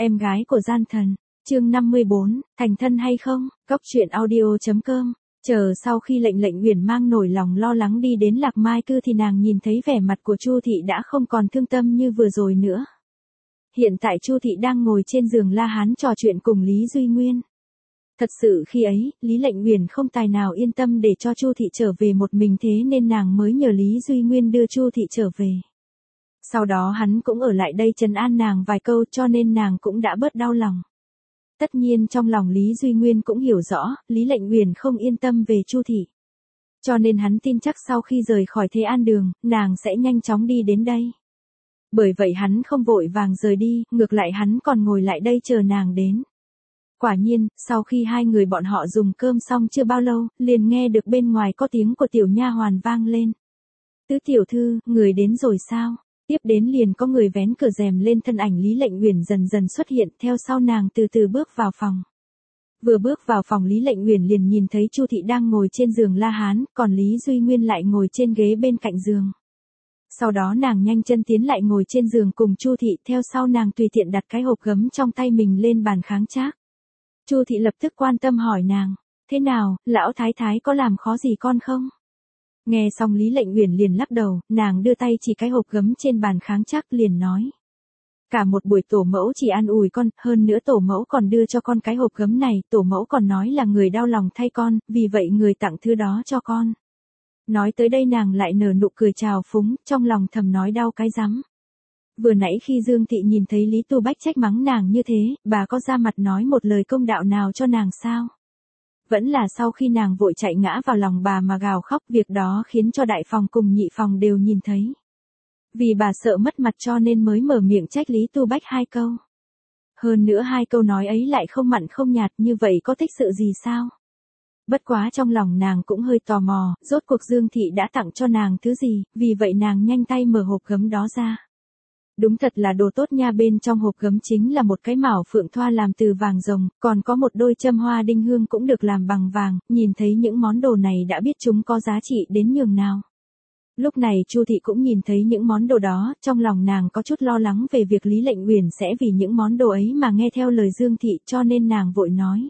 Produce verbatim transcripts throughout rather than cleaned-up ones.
Em gái của gian thần, chương năm mươi bốn, thành thân hay không, Cóc truyện audio.com. Chờ sau khi lệnh lệnh Uyển mang nỗi lòng lo lắng đi đến Lạc Mai Cư thì nàng nhìn thấy vẻ mặt của Chu Thị đã không còn thương tâm như vừa rồi nữa. Hiện tại Chu Thị đang ngồi trên giường La Hán trò chuyện cùng Lý Duy Nguyên. Thật sự khi ấy, Lý Lệnh Uyển không tài nào yên tâm để cho Chu Thị trở về một mình, thế nên nàng mới nhờ Lý Duy Nguyên đưa Chu Thị trở về. Sau đó hắn cũng ở lại đây trấn an nàng vài câu, cho nên nàng cũng đã bớt đau lòng. Tất nhiên trong lòng Lý Duy Nguyên cũng hiểu rõ, Lý Lệnh Uyển không yên tâm về Chu Thị. Cho nên hắn tin chắc sau khi rời khỏi Thế An Đường, nàng sẽ nhanh chóng đi đến đây. Bởi vậy hắn không vội vàng rời đi, ngược lại hắn còn ngồi lại đây chờ nàng đến. Quả nhiên, sau khi hai người bọn họ dùng cơm xong chưa bao lâu, liền nghe được bên ngoài có tiếng của tiểu nha hoàn vang lên. Tứ tiểu thư, người đến rồi sao? Tiếp đến liền có người vén cửa rèm lên, thân ảnh Lý Lệnh Uyển dần dần xuất hiện, theo sau nàng từ từ bước vào phòng. Vừa bước vào phòng, Lý Lệnh Uyển liền nhìn thấy Chu Thị đang ngồi trên giường La Hán, còn Lý Duy Nguyên lại ngồi trên ghế bên cạnh giường. Sau đó nàng nhanh chân tiến lại ngồi trên giường cùng Chu Thị, theo sau nàng tùy tiện đặt cái hộp gấm trong tay mình lên bàn kháng trác. Chu Thị lập tức quan tâm hỏi nàng, thế nào, lão thái thái có làm khó gì con không? Nghe xong Lý Lệnh Uyển liền lắc đầu, nàng đưa tay chỉ cái hộp gấm trên bàn kháng trác liền nói. Cả một buổi tổ mẫu chỉ an ủi con, hơn nữa tổ mẫu còn đưa cho con cái hộp gấm này, tổ mẫu còn nói là người đau lòng thay con, vì vậy người tặng thứ đó cho con. Nói tới đây nàng lại nở nụ cười trào phúng, trong lòng thầm nói đau cái rắm. Vừa nãy khi Dương Thị nhìn thấy Lý Tu Bách trách mắng nàng như thế, bà có ra mặt nói một lời công đạo nào cho nàng sao? Vẫn là sau khi nàng vội chạy ngã vào lòng bà mà gào khóc, việc đó khiến cho đại phòng cùng nhị phòng đều nhìn thấy. Vì bà sợ mất mặt cho nên mới mở miệng trách Lý Tu Bách hai câu. Hơn nữa hai câu nói ấy lại không mặn không nhạt, như vậy có tích sự gì sao? Bất quá trong lòng nàng cũng hơi tò mò, rốt cuộc Dương Thị đã tặng cho nàng thứ gì, vì vậy nàng nhanh tay mở hộp gấm đó ra. Đúng thật là đồ tốt nha, bên trong hộp gấm chính là một cái mảo phượng thoa làm từ vàng rồng, còn có một đôi châm hoa đinh hương cũng được làm bằng vàng, nhìn thấy những món đồ này đã biết chúng có giá trị đến nhường nào. Lúc này Chu Thị cũng nhìn thấy những món đồ đó, trong lòng nàng có chút lo lắng về việc Lý Lệnh Uyển sẽ vì những món đồ ấy mà nghe theo lời Dương Thị, cho nên nàng vội nói.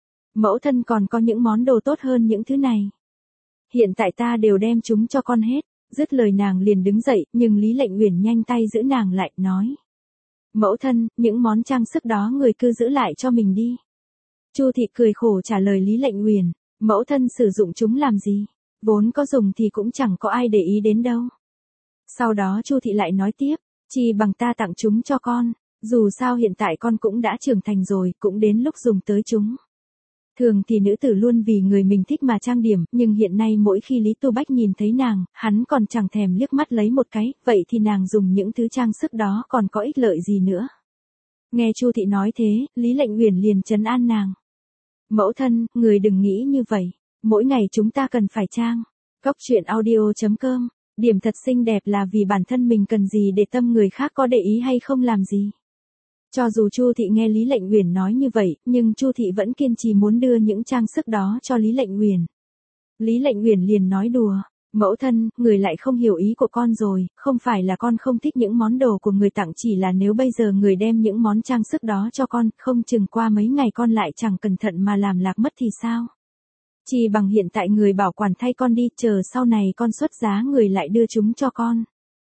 Mẫu thân còn có những món đồ tốt hơn những thứ này. Hiện tại ta đều đem chúng cho con hết. Dứt lời nàng liền đứng dậy, nhưng Lý Lệnh Uyển nhanh tay giữ nàng lại, nói. Mẫu thân, những món trang sức đó người cứ giữ lại cho mình đi. Chu Thị cười khổ trả lời Lý Lệnh Uyển, mẫu thân sử dụng chúng làm gì? Vốn có dùng thì cũng chẳng có ai để ý đến đâu. Sau đó Chu Thị lại nói tiếp, chi bằng ta tặng chúng cho con, dù sao hiện tại con cũng đã trưởng thành rồi, cũng đến lúc dùng tới chúng. Thường thì nữ tử luôn vì người mình thích mà trang điểm, nhưng hiện nay mỗi khi Lý Tu Bách nhìn thấy nàng, hắn còn chẳng thèm liếc mắt lấy một cái, vậy thì nàng dùng những thứ trang sức đó còn có ích lợi gì nữa. Nghe Chu Thị nói thế, Lý Lệnh Uyển liền trấn an nàng. Mẫu thân, người đừng nghĩ như vậy, mỗi ngày chúng ta cần phải trang. Cóc truyện audio.com, điểm thật xinh đẹp là vì bản thân mình cần gì để tâm người khác có để ý hay không làm gì. Cho dù Chu Thị nghe Lý Lệnh Uyển nói như vậy, nhưng Chu Thị vẫn kiên trì muốn đưa những trang sức đó cho Lý Lệnh Uyển. Lý Lệnh Uyển liền nói đùa, mẫu thân, người lại không hiểu ý của con rồi, không phải là con không thích những món đồ của người tặng, chỉ là nếu bây giờ người đem những món trang sức đó cho con, không chừng qua mấy ngày con lại chẳng cẩn thận mà làm lạc mất thì sao? Chỉ bằng hiện tại người bảo quản thay con đi, chờ sau này con xuất giá người lại đưa chúng cho con.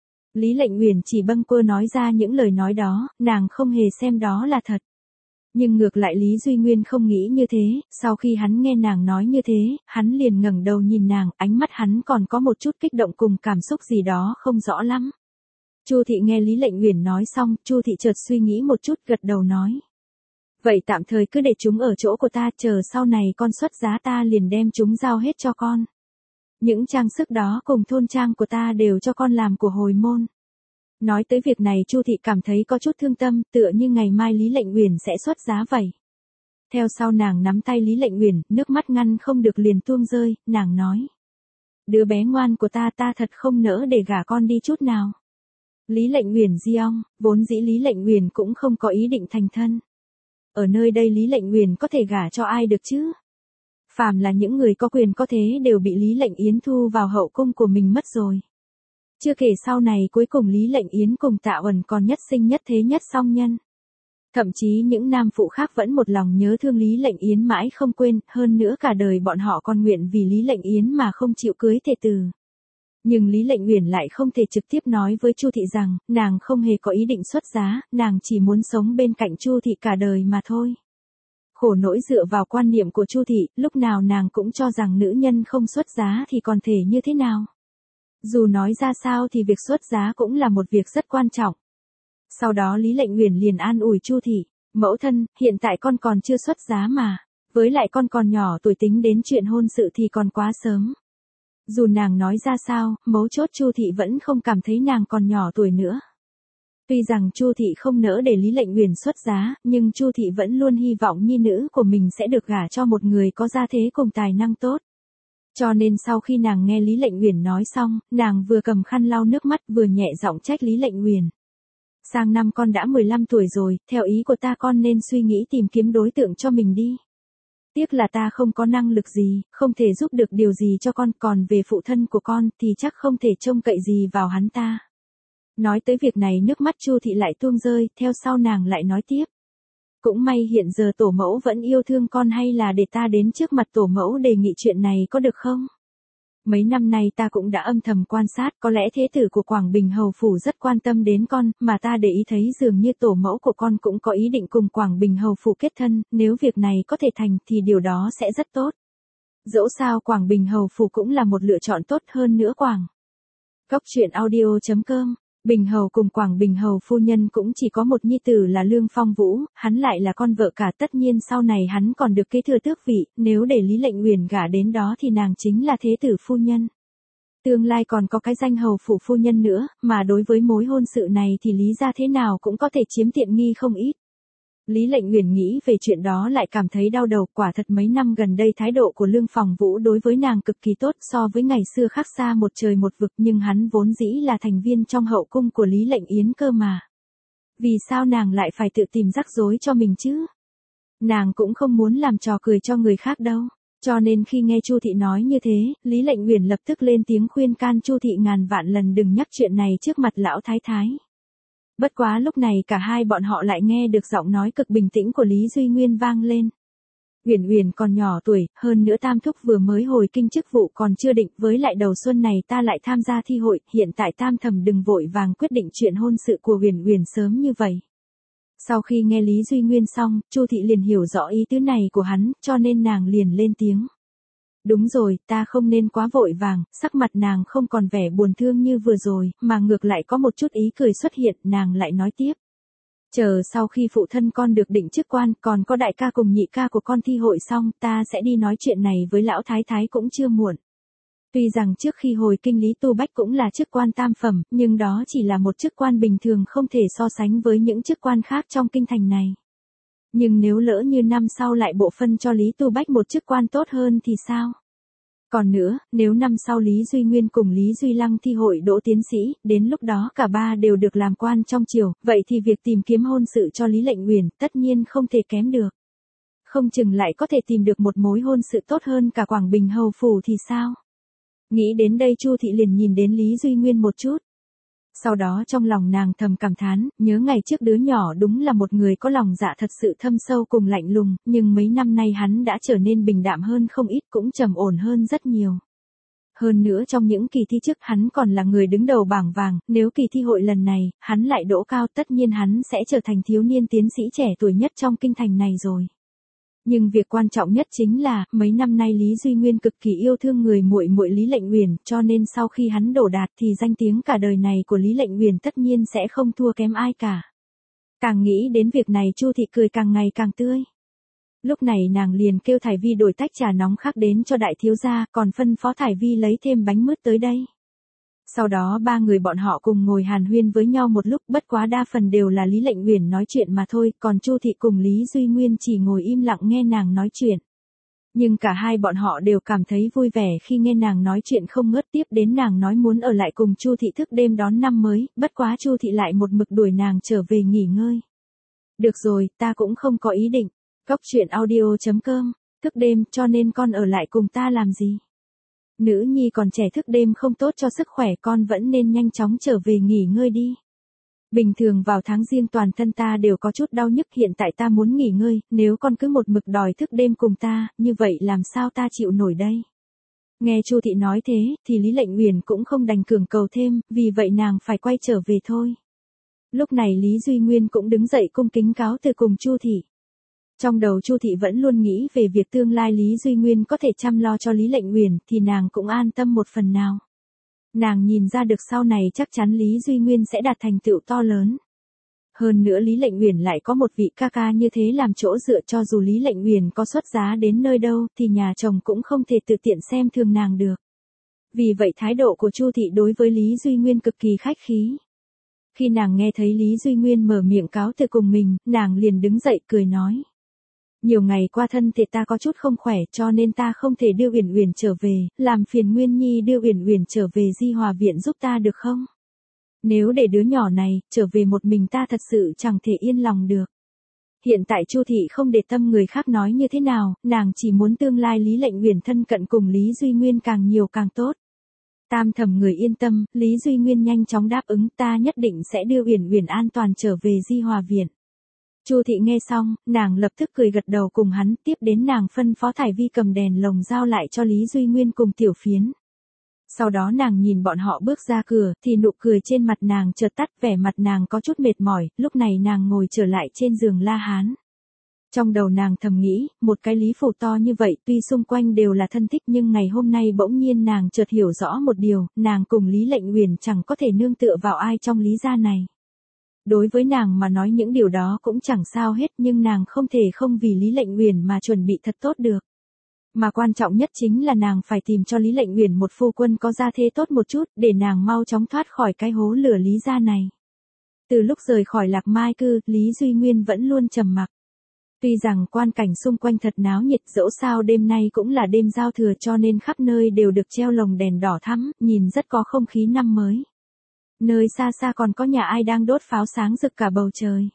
Lý Lệnh Uyển chỉ bâng quơ nói ra những lời nói đó, nàng không hề xem đó là thật. Nhưng ngược lại Lý Duy Nguyên không nghĩ như thế, sau khi hắn nghe nàng nói như thế, hắn liền ngẩng đầu nhìn nàng, ánh mắt hắn còn có một chút kích động cùng cảm xúc gì đó không rõ lắm. Chu Thị nghe Lý Lệnh Uyển nói xong, Chu Thị chợt suy nghĩ một chút, gật đầu nói. Vậy tạm thời cứ để chúng ở chỗ của ta, chờ sau này con xuất giá ta liền đem chúng giao hết cho con. Những trang sức đó cùng thôn trang của ta đều cho con làm của hồi môn. Nói tới việc này Chu Thị cảm thấy có chút thương tâm, tựa như ngày mai Lý Lệnh Uyển sẽ xuất giá vậy. Theo sau nàng nắm tay Lý Lệnh Uyển, nước mắt ngăn không được liền tuôn rơi, nàng nói. Đứa bé ngoan của ta ta thật không nỡ để gả con đi chút nào. Lý Lệnh Uyển di ong, vốn dĩ Lý Lệnh Uyển cũng không có ý định thành thân. Ở nơi đây Lý Lệnh Uyển có thể gả cho ai được chứ? Phàm là những người có quyền có thế đều bị Lý Lệnh Yến thu vào hậu cung của mình mất rồi. Chưa kể sau này cuối cùng Lý Lệnh Yến cùng Tạ Uẩn còn nhất sinh nhất thế nhất song nhân. Thậm chí những nam phụ khác vẫn một lòng nhớ thương Lý Lệnh Yến mãi không quên, hơn nữa cả đời bọn họ còn nguyện vì Lý Lệnh Yến mà không chịu cưới thê tử. Nhưng Lý Lệnh Uyển lại không thể trực tiếp nói với Chu thị rằng, nàng không hề có ý định xuất giá, nàng chỉ muốn sống bên cạnh Chu thị cả đời mà thôi. Khổ nỗi dựa vào quan niệm của Chu thị, lúc nào nàng cũng cho rằng nữ nhân không xuất giá thì còn thể như thế nào. Dù nói ra sao thì việc xuất giá cũng là một việc rất quan trọng. Sau đó Lý Lệnh Uyển liền an ủi Chu thị, mẫu thân, hiện tại con còn chưa xuất giá mà, với lại con còn nhỏ tuổi, tính đến chuyện hôn sự thì còn quá sớm. Dù nàng nói ra sao, mấu chốt Chu thị vẫn không cảm thấy nàng còn nhỏ tuổi nữa. Tuy rằng Chu thị không nỡ để Lý Lệnh Uyển xuất giá, nhưng Chu thị vẫn luôn hy vọng nhi nữ của mình sẽ được gả cho một người có gia thế cùng tài năng tốt. Cho nên sau khi nàng nghe Lý Lệnh Uyển nói xong, nàng vừa cầm khăn lau nước mắt vừa nhẹ giọng trách Lý Lệnh Uyển. Sang năm con đã mười lăm tuổi rồi, theo ý của ta con nên suy nghĩ tìm kiếm đối tượng cho mình đi. Tiếc là ta không có năng lực gì, không thể giúp được điều gì cho con, còn về phụ thân của con thì chắc không thể trông cậy gì vào hắn ta. Nói tới việc này nước mắt Chu thị lại tuôn rơi, theo sau nàng lại nói tiếp. Cũng may hiện giờ tổ mẫu vẫn yêu thương con, hay là để ta đến trước mặt tổ mẫu đề nghị chuyện này có được không? Mấy năm nay ta cũng đã âm thầm quan sát, có lẽ thế tử của Quảng Bình Hầu Phủ rất quan tâm đến con, mà ta để ý thấy dường như tổ mẫu của con cũng có ý định cùng Quảng Bình Hầu Phủ kết thân, nếu việc này có thể thành thì điều đó sẽ rất tốt. Dẫu sao Quảng Bình Hầu Phủ cũng là một lựa chọn tốt hơn nữa. Quảng Cốc truyện audio chấm com. Bình Hầu cùng Quảng Bình Hầu phu nhân cũng chỉ có một nhi tử là Lương Phong Vũ, hắn lại là con vợ cả, tất nhiên sau này hắn còn được kế thừa tước vị, nếu để Lý Lệnh Uyển gả đến đó thì nàng chính là thế tử phu nhân. Tương lai còn có cái danh hầu phủ phu nhân nữa, mà đối với mối hôn sự này thì Lý gia thế nào cũng có thể chiếm tiện nghi không ít. Lý Lệnh Uyển nghĩ về chuyện đó lại cảm thấy đau đầu, quả thật mấy năm gần đây thái độ của Lương Phong Vũ đối với nàng cực kỳ tốt, so với ngày xưa khác xa một trời một vực, nhưng hắn vốn dĩ là thành viên trong hậu cung của Lý Lệnh Yến cơ mà. Vì sao nàng lại phải tự tìm rắc rối cho mình chứ? Nàng cũng không muốn làm trò cười cho người khác đâu. Cho nên khi nghe Chu thị nói như thế, Lý Lệnh Uyển lập tức lên tiếng khuyên can Chu thị ngàn vạn lần đừng nhắc chuyện này trước mặt lão thái thái. Bất quá lúc này cả hai bọn họ lại nghe được giọng nói cực bình tĩnh của Lý Duy Nguyên vang lên. Uyển Uyển còn nhỏ tuổi, hơn nữa Tam thúc vừa mới hồi kinh chức vụ còn chưa định, với lại đầu xuân này ta lại tham gia thi hội, hiện tại Tam thẩm đừng vội vàng quyết định chuyện hôn sự của Uyển Uyển sớm như vậy. Sau khi nghe Lý Duy Nguyên xong, Chu thị liền hiểu rõ ý tứ này của hắn, cho nên nàng liền lên tiếng. Đúng rồi, ta không nên quá vội vàng, sắc mặt nàng không còn vẻ buồn thương như vừa rồi, mà ngược lại có một chút ý cười xuất hiện, nàng lại nói tiếp. Chờ sau khi phụ thân con được định chức quan, còn có đại ca cùng nhị ca của con thi hội xong, ta sẽ đi nói chuyện này với lão thái thái cũng chưa muộn. Tuy rằng trước khi hồi kinh Lý Tu Bách cũng là chức quan tam phẩm, nhưng đó chỉ là một chức quan bình thường, không thể so sánh với những chức quan khác trong kinh thành này. Nhưng nếu lỡ như năm sau lại bộ phân cho Lý Tu Bách một chức quan tốt hơn thì sao? Còn nữa, nếu năm sau Lý Duy Nguyên cùng Lý Duy Lăng thi hội đỗ tiến sĩ, đến lúc đó cả ba đều được làm quan trong triều, vậy thì việc tìm kiếm hôn sự cho Lý Lệnh Uyển tất nhiên không thể kém được. Không chừng lại có thể tìm được một mối hôn sự tốt hơn cả Quảng Bình Hầu Phủ thì sao? Nghĩ đến đây Chu thị liền nhìn đến Lý Duy Nguyên một chút. Sau đó trong lòng nàng thầm cảm thán, nhớ ngày trước đứa nhỏ đúng là một người có lòng dạ thật sự thâm sâu cùng lạnh lùng, nhưng mấy năm nay hắn đã trở nên bình đạm hơn không ít, cũng trầm ổn hơn rất nhiều. Hơn nữa trong những kỳ thi trước hắn còn là người đứng đầu bảng vàng, nếu kỳ thi hội lần này, hắn lại đỗ cao tất nhiên hắn sẽ trở thành thiếu niên tiến sĩ trẻ tuổi nhất trong kinh thành này rồi. Nhưng việc quan trọng nhất chính là, mấy năm nay Lý Duy Nguyên cực kỳ yêu thương người muội muội Lý Lệnh Uyển, cho nên sau khi hắn đổ đạt thì danh tiếng cả đời này của Lý Lệnh Uyển tất nhiên sẽ không thua kém ai cả. Càng nghĩ đến việc này Chu thị cười càng ngày càng tươi. Lúc này nàng liền kêu Thải Vi đổi tách trà nóng khác đến cho đại thiếu gia, còn phân phó Thải Vi lấy thêm bánh mứt tới đây. Sau đó ba người bọn họ cùng ngồi hàn huyên với nhau một lúc, bất quá đa phần đều là Lý Lệnh Uyển nói chuyện mà thôi, còn Chu thị cùng Lý Duy Nguyên chỉ ngồi im lặng nghe nàng nói chuyện. Nhưng cả hai bọn họ đều cảm thấy vui vẻ khi nghe nàng nói chuyện không ngớt, tiếp đến nàng nói muốn ở lại cùng Chu thị thức đêm đón năm mới, bất quá Chu thị lại một mực đuổi nàng trở về nghỉ ngơi. Được rồi, ta cũng không có ý định. Cốc truyện audio chấm com, thức đêm, cho nên con ở lại cùng ta làm gì? Nữ nhi còn trẻ thức đêm không tốt cho sức khỏe, con vẫn nên nhanh chóng trở về nghỉ ngơi đi. Bình thường vào tháng giêng toàn thân ta đều có chút đau nhức, hiện tại ta muốn nghỉ ngơi, nếu con cứ một mực đòi thức đêm cùng ta, như vậy làm sao ta chịu nổi đây? Nghe Chu thị nói thế, thì Lý Lệnh Uyển cũng không đành cường cầu thêm, vì vậy nàng phải quay trở về thôi. Lúc này Lý Duy Nguyên cũng đứng dậy cung kính cáo từ cùng Chu thị. Trong đầu Chu thị vẫn luôn nghĩ về việc tương lai Lý Duy Nguyên có thể chăm lo cho Lý Lệnh Uyển, thì nàng cũng an tâm một phần nào. Nàng nhìn ra được sau này chắc chắn Lý Duy Nguyên sẽ đạt thành tựu to lớn. Hơn nữa Lý Lệnh Uyển lại có một vị ca ca như thế làm chỗ dựa, cho dù Lý Lệnh Uyển có xuất giá đến nơi đâu thì nhà chồng cũng không thể tự tiện xem thường nàng được. Vì vậy thái độ của Chu thị đối với Lý Duy Nguyên cực kỳ khách khí. Khi nàng nghe thấy Lý Duy Nguyên mở miệng cáo từ cùng mình, nàng liền đứng dậy cười nói. Nhiều ngày qua thân thể ta có chút không khỏe, cho nên ta không thể đưa Uyển Uyển trở về, làm phiền Nguyên Nhi đưa Uyển Uyển trở về Di Hòa viện giúp ta được không? Nếu để đứa nhỏ này trở về một mình ta thật sự chẳng thể yên lòng được. Hiện tại Chu thị không để tâm người khác nói như thế nào, nàng chỉ muốn tương lai Lý Lệnh Uyển thân cận cùng Lý Duy Nguyên càng nhiều càng tốt. Tam thẩm người yên tâm, Lý Duy Nguyên nhanh chóng đáp ứng, ta nhất định sẽ đưa Uyển Uyển an toàn trở về Di Hòa viện. Chu thị nghe xong, nàng lập tức cười gật đầu cùng hắn, tiếp đến nàng phân phó Thải Vi cầm đèn lồng giao lại cho Lý Duy Nguyên cùng Tiểu Phiến. Sau đó nàng nhìn bọn họ bước ra cửa, thì nụ cười trên mặt nàng chợt tắt, vẻ mặt nàng có chút mệt mỏi, lúc này nàng ngồi trở lại trên giường La Hán. Trong đầu nàng thầm nghĩ, một cái Lý phủ to như vậy, tuy xung quanh đều là thân thích nhưng ngày hôm nay bỗng nhiên nàng chợt hiểu rõ một điều, nàng cùng Lý Lệnh Uyển chẳng có thể nương tựa vào ai trong Lý gia này. Đối với nàng mà nói những điều đó cũng chẳng sao hết, nhưng nàng không thể không vì Lý Lệnh Uyển mà chuẩn bị thật tốt được. Mà quan trọng nhất chính là nàng phải tìm cho Lý Lệnh Uyển một phu quân có gia thế tốt một chút, để nàng mau chóng thoát khỏi cái hố lửa Lý gia này. Từ lúc rời khỏi Lạc Mai cư, Lý Duy Nguyên vẫn luôn trầm mặc. Tuy rằng quan cảnh xung quanh thật náo nhiệt, dẫu sao đêm nay cũng là đêm giao thừa cho nên khắp nơi đều được treo lồng đèn đỏ thắm, nhìn rất có không khí năm mới. Nơi xa xa còn có nhà ai đang đốt pháo sáng rực cả bầu trời.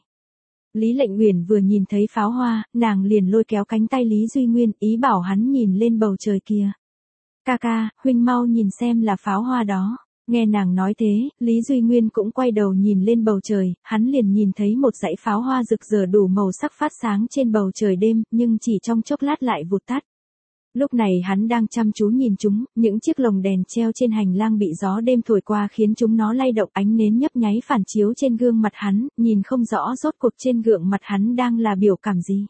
Lý Lệnh Uyển vừa nhìn thấy pháo hoa, nàng liền lôi kéo cánh tay Lý Duy Nguyên, ý bảo hắn nhìn lên bầu trời kia. Ca ca, huynh mau nhìn xem là pháo hoa đó. Nghe nàng nói thế, Lý Duy Nguyên cũng quay đầu nhìn lên bầu trời, hắn liền nhìn thấy một dãy pháo hoa rực rỡ đủ màu sắc phát sáng trên bầu trời đêm, nhưng chỉ trong chốc lát lại vụt tắt. Lúc này hắn đang chăm chú nhìn chúng, những chiếc lồng đèn treo trên hành lang bị gió đêm thổi qua khiến chúng nó lay động, ánh nến nhấp nháy phản chiếu trên gương mặt hắn, nhìn không rõ rốt cuộc trên gương mặt hắn đang là biểu cảm gì.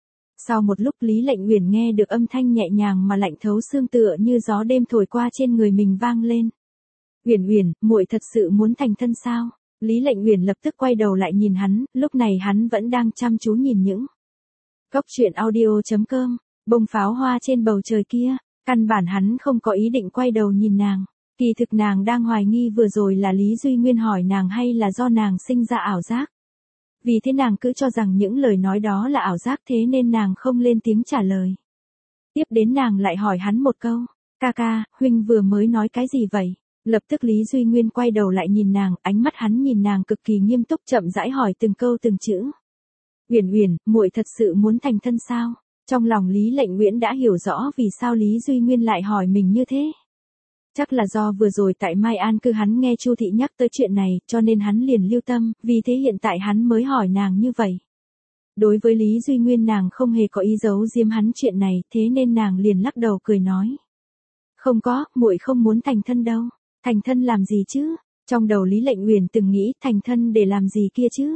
Sau một lúc Lý Lệnh Uyển nghe được âm thanh nhẹ nhàng mà lạnh thấu xương tựa như gió đêm thổi qua trên người mình vang lên. Uyển Uyển, muội thật sự muốn thành thân sao? Lý Lệnh Uyển lập tức quay đầu lại nhìn hắn, lúc này hắn vẫn đang chăm chú nhìn những Cốc truyện audio chấm com. Bông pháo hoa trên bầu trời kia, căn bản hắn không có ý định quay đầu nhìn nàng. Kỳ thực nàng đang hoài nghi vừa rồi là Lý Duy Nguyên hỏi nàng hay là do nàng sinh ra ảo giác. Vì thế nàng cứ cho rằng những lời nói đó là ảo giác, thế nên nàng không lên tiếng trả lời. Tiếp đến nàng lại hỏi hắn một câu, ca ca, huynh vừa mới nói cái gì vậy? Lập tức Lý Duy Nguyên quay đầu lại nhìn nàng, ánh mắt hắn nhìn nàng cực kỳ nghiêm túc, chậm rãi hỏi từng câu từng chữ. Uyển Uyển, muội thật sự muốn thành thân sao? Trong lòng Lý Lệnh Uyển đã hiểu rõ vì sao Lý Duy Nguyên lại hỏi mình như thế. Chắc là do vừa rồi tại Mai An cư hắn nghe Chu thị nhắc tới chuyện này, cho nên hắn liền lưu tâm, vì thế hiện tại hắn mới hỏi nàng như vậy. Đối với Lý Duy Nguyên nàng không hề có ý giấu giếm hắn chuyện này, thế nên nàng liền lắc đầu cười nói. Không có, muội không muốn thành thân đâu. Thành thân làm gì chứ? Trong đầu Lý Lệnh Uyển từng nghĩ thành thân để làm gì kia chứ?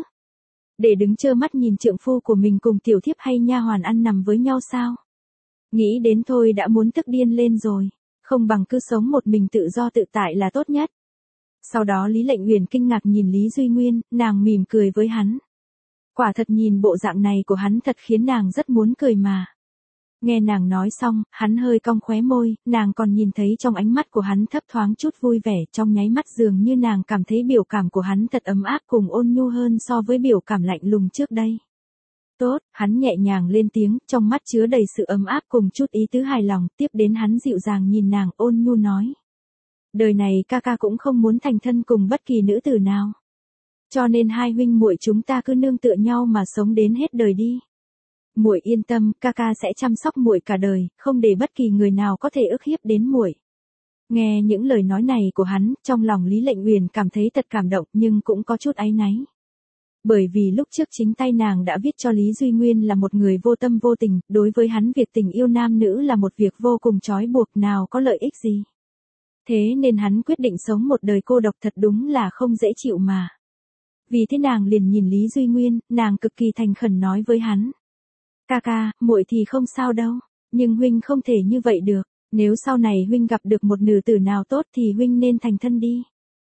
Để đứng trơ mắt nhìn trượng phu của mình cùng tiểu thiếp hay nha hoàn ăn nằm với nhau sao? Nghĩ đến thôi đã muốn tức điên lên rồi, không bằng cứ sống một mình tự do tự tại là tốt nhất. Sau đó Lý Lệnh Uyển kinh ngạc nhìn Lý Duy Nguyên, nàng mỉm cười với hắn. Quả thật nhìn bộ dạng này của hắn thật khiến nàng rất muốn cười mà. Nghe nàng nói xong, hắn hơi cong khóe môi, nàng còn nhìn thấy trong ánh mắt của hắn thấp thoáng chút vui vẻ, trong nháy mắt dường như nàng cảm thấy biểu cảm của hắn thật ấm áp cùng ôn nhu hơn so với biểu cảm lạnh lùng trước đây. Tốt, hắn nhẹ nhàng lên tiếng, trong mắt chứa đầy sự ấm áp cùng chút ý tứ hài lòng, tiếp đến hắn dịu dàng nhìn nàng ôn nhu nói. Đời này ca ca cũng không muốn thành thân cùng bất kỳ nữ tử nào. Cho nên hai huynh muội chúng ta cứ nương tựa nhau mà sống đến hết đời đi. Muội yên tâm, ca ca sẽ chăm sóc muội cả đời, không để bất kỳ người nào có thể ức hiếp đến muội. Nghe những lời nói này của hắn, trong lòng Lý Lệnh Uyển cảm thấy thật cảm động nhưng cũng có chút áy náy. Bởi vì lúc trước chính tay nàng đã viết cho Lý Duy Nguyên là một người vô tâm vô tình, đối với hắn việc tình yêu nam nữ là một việc vô cùng trói buộc, nào có lợi ích gì. Thế nên hắn quyết định sống một đời cô độc thật đúng là không dễ chịu mà. Vì thế nàng liền nhìn Lý Duy Nguyên, nàng cực kỳ thành khẩn nói với hắn. Ca ca, muội thì không sao đâu, nhưng huynh không thể như vậy được, nếu sau này huynh gặp được một nữ tử nào tốt thì huynh nên thành thân đi.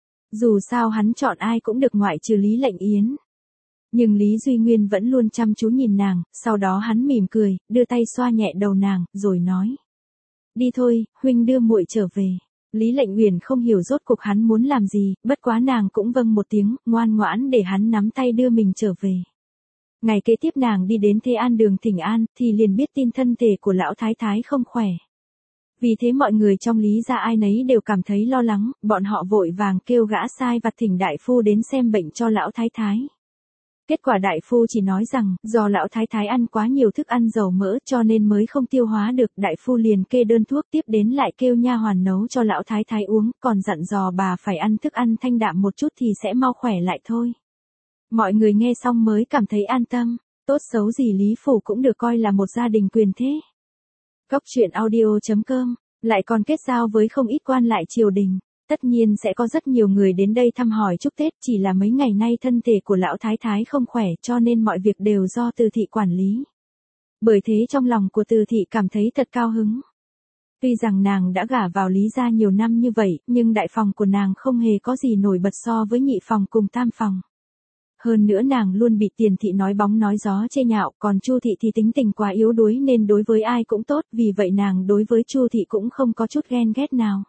Dù sao hắn chọn ai cũng được ngoại trừ Lý Lệnh Yến. Nhưng Lý Duy Nguyên vẫn luôn chăm chú nhìn nàng, sau đó hắn mỉm cười, đưa tay xoa nhẹ đầu nàng, rồi nói. Đi thôi, huynh đưa muội trở về. Lý Lệnh Uyển không hiểu rốt cuộc hắn muốn làm gì, bất quá nàng cũng vâng một tiếng, ngoan ngoãn để hắn nắm tay đưa mình trở về. Ngày kế tiếp nàng đi đến Thế An đường thỉnh an, thì liền biết tin thân thể của lão thái thái không khỏe. Vì thế mọi người trong Lý gia ai nấy đều cảm thấy lo lắng, bọn họ vội vàng kêu gã sai vặt thỉnh đại phu đến xem bệnh cho lão thái thái. Kết quả đại phu chỉ nói rằng, do lão thái thái ăn quá nhiều thức ăn dầu mỡ cho nên mới không tiêu hóa được, đại phu liền kê đơn thuốc tiếp đến lại kêu nha hoàn nấu cho lão thái thái uống, còn dặn dò bà phải ăn thức ăn thanh đạm một chút thì sẽ mau khỏe lại thôi. Mọi người nghe xong mới cảm thấy an tâm, tốt xấu gì Lý Phủ cũng được coi là một gia đình quyền thế. Cốc truyện audio chấm com, lại còn kết giao với không ít quan lại triều đình. Tất nhiên sẽ có rất nhiều người đến đây thăm hỏi chúc Tết, chỉ là mấy ngày nay thân thể của lão thái thái không khỏe cho nên mọi việc đều do Từ thị quản lý. Bởi thế trong lòng của Từ thị cảm thấy thật cao hứng. Tuy rằng nàng đã gả vào Lý gia nhiều năm như vậy, nhưng đại phòng của nàng không hề có gì nổi bật so với nhị phòng cùng tam phòng. Hơn nữa nàng luôn bị Tiền thị nói bóng nói gió chê nhạo, còn Chu thị thì tính tình quá yếu đuối nên đối với ai cũng tốt, vì vậy nàng đối với Chu thị cũng không có chút ghen ghét nào.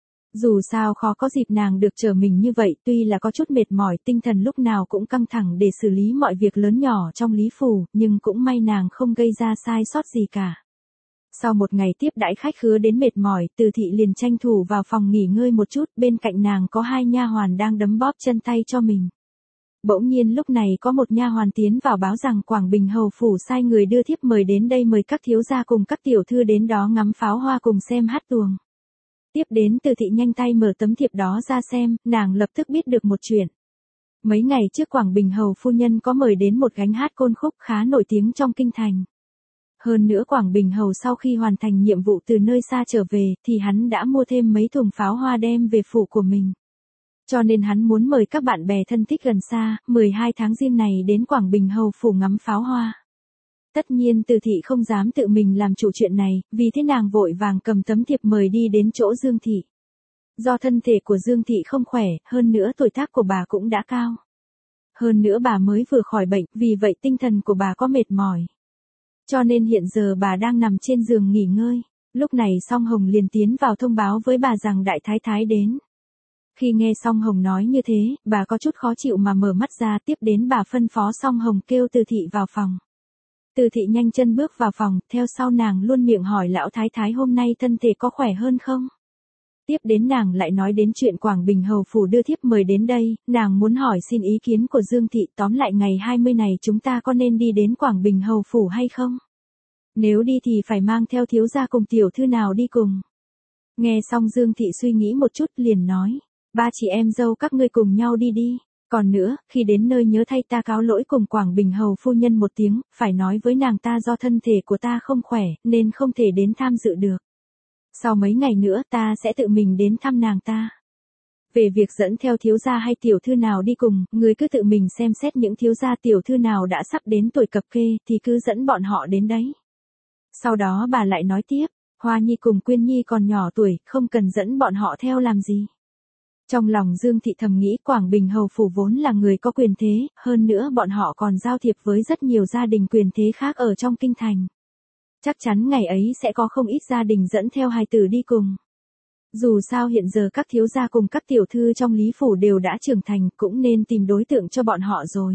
Dù sao khó có dịp nàng được trở mình như vậy, tuy là có chút mệt mỏi, tinh thần lúc nào cũng căng thẳng để xử lý mọi việc lớn nhỏ trong Lý Phủ, nhưng cũng may nàng không gây ra sai sót gì cả. Sau một ngày tiếp đãi khách khứa đến mệt mỏi, Từ thị liền tranh thủ vào phòng nghỉ ngơi một chút, bên cạnh nàng có hai nha hoàn đang đấm bóp chân tay cho mình. Bỗng nhiên lúc này có một nha hoàn tiến vào báo rằng Quảng Bình hầu phủ sai người đưa thiếp mời đến đây, mời các thiếu gia cùng các tiểu thư đến đó ngắm pháo hoa cùng xem hát tuồng. Tiếp đến Từ thị nhanh tay mở tấm thiệp đó ra xem, nàng lập tức biết được một chuyện. Mấy ngày trước Quảng Bình hầu phu nhân có mời đến một gánh hát côn khúc khá nổi tiếng trong kinh thành. Hơn nữa Quảng Bình hầu sau khi hoàn thành nhiệm vụ từ nơi xa trở về, thì hắn đã mua thêm mấy thùng pháo hoa đem về phủ của mình. Cho nên hắn muốn mời các bạn bè thân thích gần xa, mười hai tháng Giêng này đến Quảng Bình hầu phủ ngắm pháo hoa. Tất nhiên Từ thị không dám tự mình làm chủ chuyện này, vì thế nàng vội vàng cầm tấm thiệp mời đi đến chỗ Dương thị. Do thân thể của Dương thị không khỏe, hơn nữa tuổi tác của bà cũng đã cao. Hơn nữa bà mới vừa khỏi bệnh, vì vậy tinh thần của bà có mệt mỏi. Cho nên hiện giờ bà đang nằm trên giường nghỉ ngơi. Lúc này Song Hồng liền tiến vào thông báo với bà rằng đại thái thái đến. Khi nghe Song Hồng nói như thế, bà có chút khó chịu mà mở mắt ra, tiếp đến bà phân phó Song Hồng kêu Từ thị vào phòng. Từ thị nhanh chân bước vào phòng, theo sau nàng luôn miệng hỏi lão thái thái hôm nay thân thể có khỏe hơn không? Tiếp đến nàng lại nói đến chuyện Quảng Bình hầu phủ đưa thiếp mời đến đây, nàng muốn hỏi xin ý kiến của Dương thị, tóm lại ngày hai mươi này chúng ta có nên đi đến Quảng Bình hầu phủ hay không? Nếu đi thì phải mang theo thiếu gia cùng tiểu thư nào đi cùng? Nghe xong Dương thị suy nghĩ một chút liền nói, ba chị em dâu các ngươi cùng nhau đi đi. Còn nữa, khi đến nơi nhớ thay ta cáo lỗi cùng Quảng Bình hầu phu nhân một tiếng, phải nói với nàng ta do thân thể của ta không khỏe, nên không thể đến tham dự được. Sau mấy ngày nữa ta sẽ tự mình đến thăm nàng ta. Về việc dẫn theo thiếu gia hay tiểu thư nào đi cùng, người cứ tự mình xem xét những thiếu gia tiểu thư nào đã sắp đến tuổi cập kê, thì cứ dẫn bọn họ đến đấy. Sau đó bà lại nói tiếp, Hoa Nhi cùng Quyên Nhi còn nhỏ tuổi, không cần dẫn bọn họ theo làm gì. Trong lòng Dương thị thầm nghĩ Quảng Bình hầu phủ vốn là người có quyền thế, hơn nữa bọn họ còn giao thiệp với rất nhiều gia đình quyền thế khác ở trong kinh thành. Chắc chắn ngày ấy sẽ có không ít gia đình dẫn theo hài tử đi cùng. Dù sao hiện giờ các thiếu gia cùng các tiểu thư trong Lý phủ đều đã trưởng thành, cũng nên tìm đối tượng cho bọn họ rồi.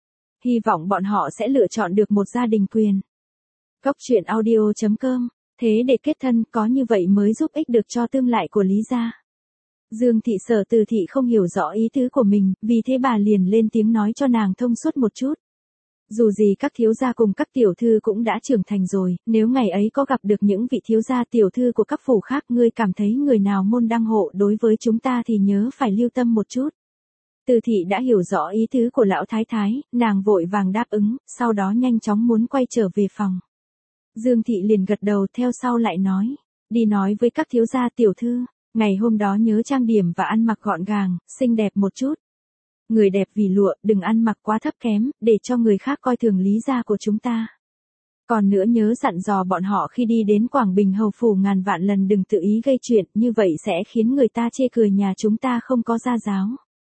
Hy vọng bọn họ sẽ lựa chọn được một gia đình quyền. Cốc truyện audio chấm com, thế để kết thân có như vậy mới giúp ích được cho tương lai của Lý gia. Dương thị sợ Từ thị không hiểu rõ ý tứ của mình, vì thế bà liền lên tiếng nói cho nàng thông suốt một chút. Dù gì các thiếu gia cùng các tiểu thư cũng đã trưởng thành rồi, nếu ngày ấy có gặp được những vị thiếu gia tiểu thư của các phủ khác, ngươi cảm thấy người nào môn đăng hộ đối với chúng ta thì nhớ phải lưu tâm một chút. Từ thị đã hiểu rõ ý tứ của lão thái thái, nàng vội vàng đáp ứng, sau đó nhanh chóng muốn quay trở về phòng. Dương thị liền gật đầu, theo sau lại nói, đi nói với các thiếu gia tiểu thư, ngày hôm đó nhớ trang điểm và ăn mặc gọn gàng, xinh đẹp một chút. Người đẹp vì lụa, đừng ăn mặc quá thấp kém, để cho người khác coi thường lý gia của chúng ta. Còn nữa nhớ dặn dò bọn họ khi đi đến Quảng Bình hầu phủ ngàn vạn lần đừng tự ý gây chuyện, như vậy sẽ khiến người ta chê cười nhà chúng ta không có gia giáo.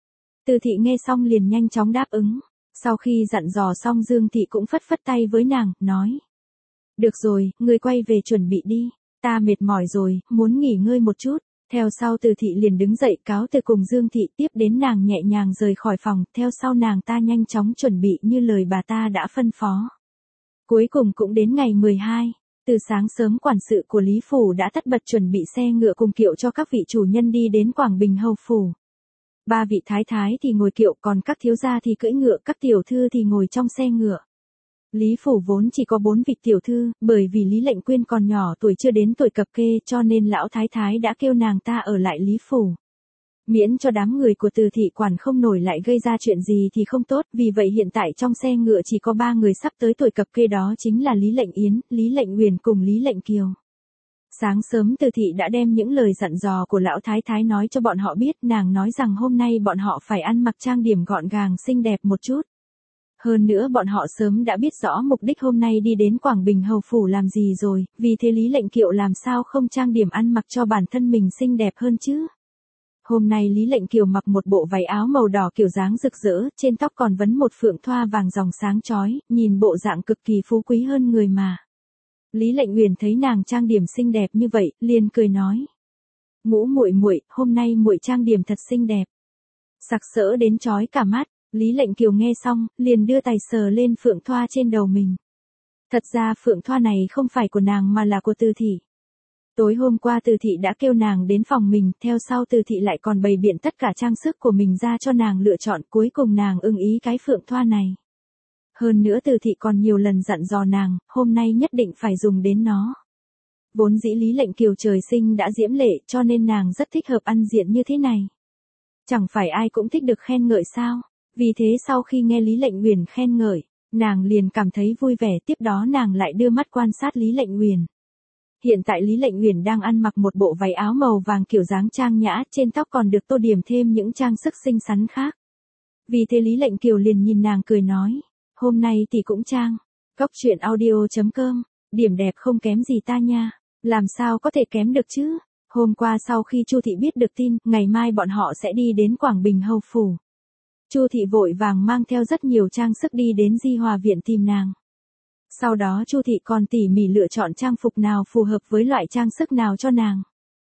Từ thị nghe xong liền nhanh chóng đáp ứng. Sau khi dặn dò xong Dương thị cũng phất phất tay với nàng, nói. Được rồi, ngươi quay về chuẩn bị đi, ta mệt mỏi rồi, muốn nghỉ ngơi một chút. Theo sau Từ thị liền đứng dậy cáo từ cùng Dương thị, tiếp đến nàng nhẹ nhàng rời khỏi phòng, theo sau nàng ta nhanh chóng chuẩn bị như lời bà ta đã phân phó. Cuối cùng cũng đến ngày mười hai, từ sáng sớm quản sự của Lý Phủ đã tất bật chuẩn bị xe ngựa cùng kiệu cho các vị chủ nhân đi đến Quảng Bình hầu phủ. Ba vị thái thái thì ngồi kiệu, còn các thiếu gia thì cưỡi ngựa, các tiểu thư thì ngồi trong xe ngựa. Lý Phủ vốn chỉ có bốn vị tiểu thư, bởi vì Lý Lệnh Quyên còn nhỏ tuổi chưa đến tuổi cập kê cho nên lão thái thái đã kêu nàng ta ở lại Lý Phủ. Miễn cho đám người của Từ thị quản không nổi lại gây ra chuyện gì thì không tốt, vì vậy hiện tại trong xe ngựa chỉ có ba người sắp tới tuổi cập kê, đó chính là Lý Lệnh Yến, Lý Lệnh Uyển cùng Lý Lệnh Kiều. Sáng sớm Từ thị đã đem những lời dặn dò của lão thái thái nói cho bọn họ biết, nàng nói rằng hôm nay bọn họ phải ăn mặc trang điểm gọn gàng xinh đẹp một chút. Hơn nữa bọn họ sớm đã biết rõ mục đích hôm nay đi đến Quảng Bình hầu phủ làm gì rồi, vì thế Lý Lệnh Kiều làm sao không trang điểm ăn mặc cho bản thân mình xinh đẹp hơn chứ. Hôm nay Lý Lệnh Kiều mặc một bộ váy áo màu đỏ kiểu dáng rực rỡ, trên tóc còn vấn một phượng thoa vàng ròng sáng chói, nhìn bộ dạng cực kỳ phú quý hơn người mà. Lý Lệnh Uyển thấy nàng trang điểm xinh đẹp như vậy, liền cười nói: "Ngũ muội muội, hôm nay muội trang điểm thật xinh đẹp, sặc sỡ đến chói cả mắt." Lý Lệnh Kiều nghe xong, liền đưa tay sờ lên phượng thoa trên đầu mình. Thật ra phượng thoa này không phải của nàng mà là của Từ thị. Tối hôm qua Từ thị đã kêu nàng đến phòng mình, theo sau Từ thị lại còn bày biện tất cả trang sức của mình ra cho nàng lựa chọn, cuối cùng nàng ưng ý cái phượng thoa này. Hơn nữa Từ thị còn nhiều lần dặn dò nàng, hôm nay nhất định phải dùng đến nó. Vốn dĩ Lý Lệnh Kiều trời sinh đã diễm lệ cho nên nàng rất thích hợp ăn diện như thế này. Chẳng phải ai cũng thích được khen ngợi sao? Vì thế sau khi nghe Lý Lệnh Uyển khen ngợi, nàng liền cảm thấy vui vẻ, tiếp đó nàng lại đưa mắt quan sát Lý Lệnh Uyển. Hiện tại Lý Lệnh Uyển đang ăn mặc một bộ váy áo màu vàng kiểu dáng trang nhã, trên tóc còn được tô điểm thêm những trang sức xinh xắn khác. Vì thế Lý Lệnh Kiều liền nhìn nàng cười nói, hôm nay thì cũng trang. Góc truyện audio chấm com, điểm đẹp không kém gì ta nha, làm sao có thể kém được chứ. Hôm qua sau khi Chu thị biết được tin, ngày mai bọn họ sẽ đi đến Quảng Bình hầu phủ. Chu thị vội vàng mang theo rất nhiều trang sức đi đến Di Hòa viện tìm nàng. Sau đó Chu thị còn tỉ mỉ lựa chọn trang phục nào phù hợp với loại trang sức nào cho nàng.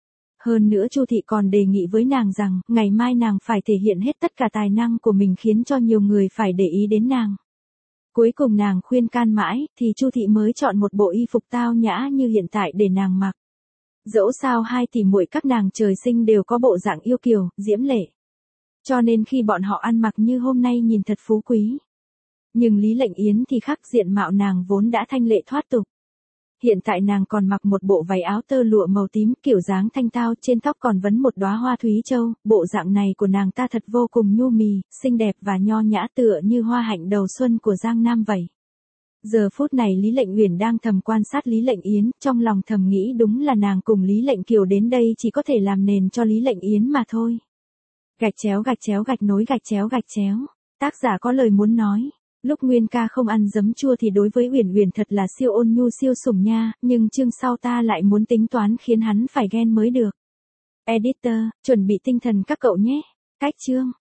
Hơn nữa Chu thị còn đề nghị với nàng rằng, ngày mai nàng phải thể hiện hết tất cả tài năng của mình khiến cho nhiều người phải để ý đến nàng. Cuối cùng nàng khuyên can mãi, thì Chu thị mới chọn một bộ y phục tao nhã như hiện tại để nàng mặc. Dẫu sao hai tỷ muội các nàng trời sinh đều có bộ dạng yêu kiều, diễm lệ. Cho nên khi bọn họ ăn mặc như hôm nay nhìn thật phú quý. Nhưng Lý Lệnh Yến thì khác, diện mạo nàng vốn đã thanh lệ thoát tục. Hiện tại nàng còn mặc một bộ váy áo tơ lụa màu tím kiểu dáng thanh tao, trên tóc còn vấn một đóa hoa thúy châu, bộ dạng này của nàng ta thật vô cùng nhu mì, xinh đẹp và nho nhã tựa như hoa hạnh đầu xuân của Giang Nam vậy. Giờ phút này Lý Lệnh Uyển đang thầm quan sát Lý Lệnh Yến, trong lòng thầm nghĩ đúng là nàng cùng Lý Lệnh Kiều đến đây chỉ có thể làm nền cho Lý Lệnh Yến mà thôi. Gạch chéo gạch chéo gạch nối gạch chéo gạch chéo. Tác giả có lời muốn nói. Lúc Nguyên ca không ăn giấm chua thì đối với Uyển Uyển thật là siêu ôn nhu siêu sủng nha, nhưng chương sau ta lại muốn tính toán khiến hắn phải ghen mới được. Editor, chuẩn bị tinh thần các cậu nhé. Cách chương.